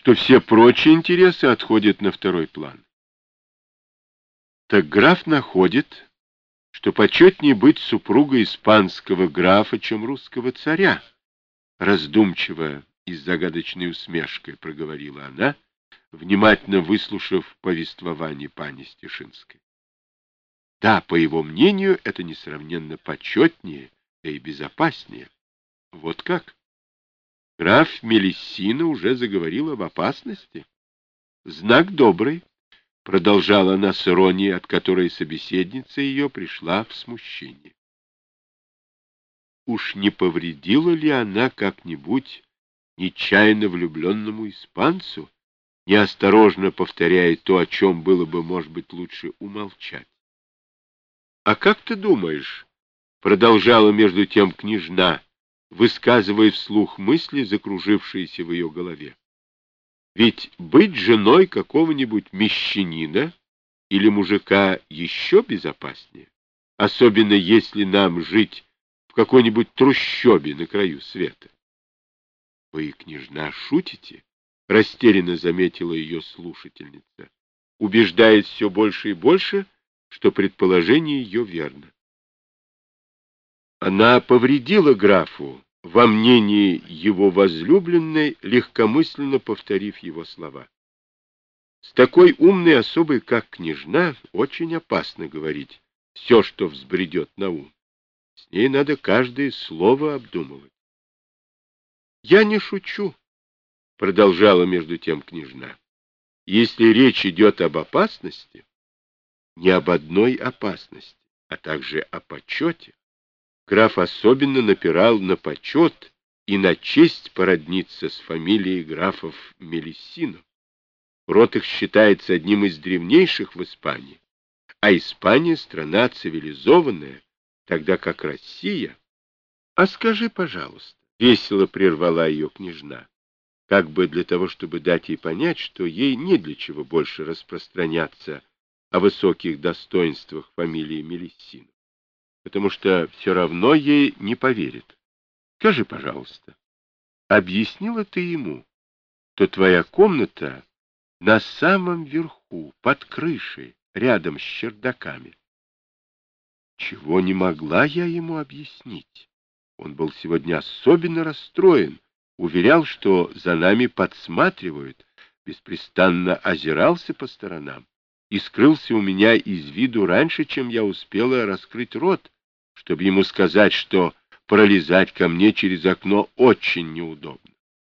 то все прочие интересы отходят на второй план. Так граф находит, что почетнее быть супругой испанского графа, чем русского царя, раздумчиво и с загадочной усмешкой проговорила она, внимательно выслушав повествование пани Стешинской. Да, по его мнению, это несравненно почетнее, да и безопаснее. Вот как? Граф Мелиссино уже заговорил об опасности. Знак добрый, продолжала она с иронией, от которой собеседница ее пришла в смущение. Уж не повредила ли она как-нибудь нечаянно влюбленному испанцу, неосторожно повторяя то, о чем было бы, может быть, лучше умолчать? — А как ты думаешь, — продолжала между тем княжна, высказывая вслух мысли, закружившиеся в ее голове, — ведь быть женой какого-нибудь мещанина или мужика еще безопаснее, особенно если нам жить в какой-нибудь трущобе на краю света. — Вы, княжна, шутите? — растерянно заметила ее слушательница, убеждаясь все больше и больше, что предположение ее верно. Она повредила графу, во мнении его возлюбленной, легкомысленно повторив его слова. С такой умной особой, как княжна, очень опасно говорить все, что взбредет на ум. С ней надо каждое слово обдумывать. — Я не шучу, — продолжала между тем княжна. — Если речь идет об опасности, не об одной опасности, а также о почете. Граф особенно напирал на почет и на честь породниться с фамилией графов Мелиссино. Род их считается одним из древнейших в Испании, а Испания — страна цивилизованная, тогда как Россия... — А скажи, пожалуйста, — весело прервала ее княжна, как бы для того, чтобы дать ей понять, что ей не для чего больше распространяться о высоких достоинствах фамилии Мелиссино, потому что все равно ей не поверит. Скажи, пожалуйста, объяснила ты ему, что твоя комната на самом верху, под крышей, рядом с чердаками? Чего не могла я ему объяснить? Он был сегодня особенно расстроен, уверял, что за нами подсматривают, беспрестанно озирался по сторонам и скрылся у меня из виду раньше, чем я успела раскрыть рот, чтобы ему сказать, что пролезать ко мне через окно очень неудобно.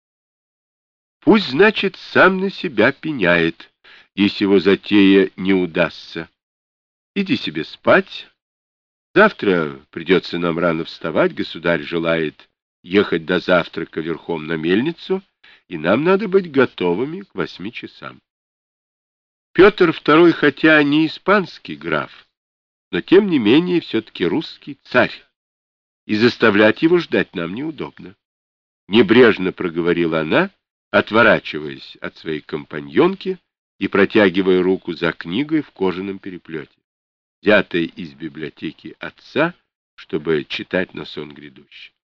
Пусть, значит, сам на себя пеняет, если его затея не удастся. Иди себе спать. Завтра придется нам рано вставать, государь желает ехать до завтрака верхом на мельницу, и нам надо быть готовыми к 8 часам. Петр II, хотя не испанский граф, но тем не менее все-таки русский царь, и заставлять его ждать нам неудобно. Небрежно проговорила она, отворачиваясь от своей компаньонки и протягивая руку за книгой в кожаном переплете, взятой из библиотеки отца, чтобы читать на сон грядущий.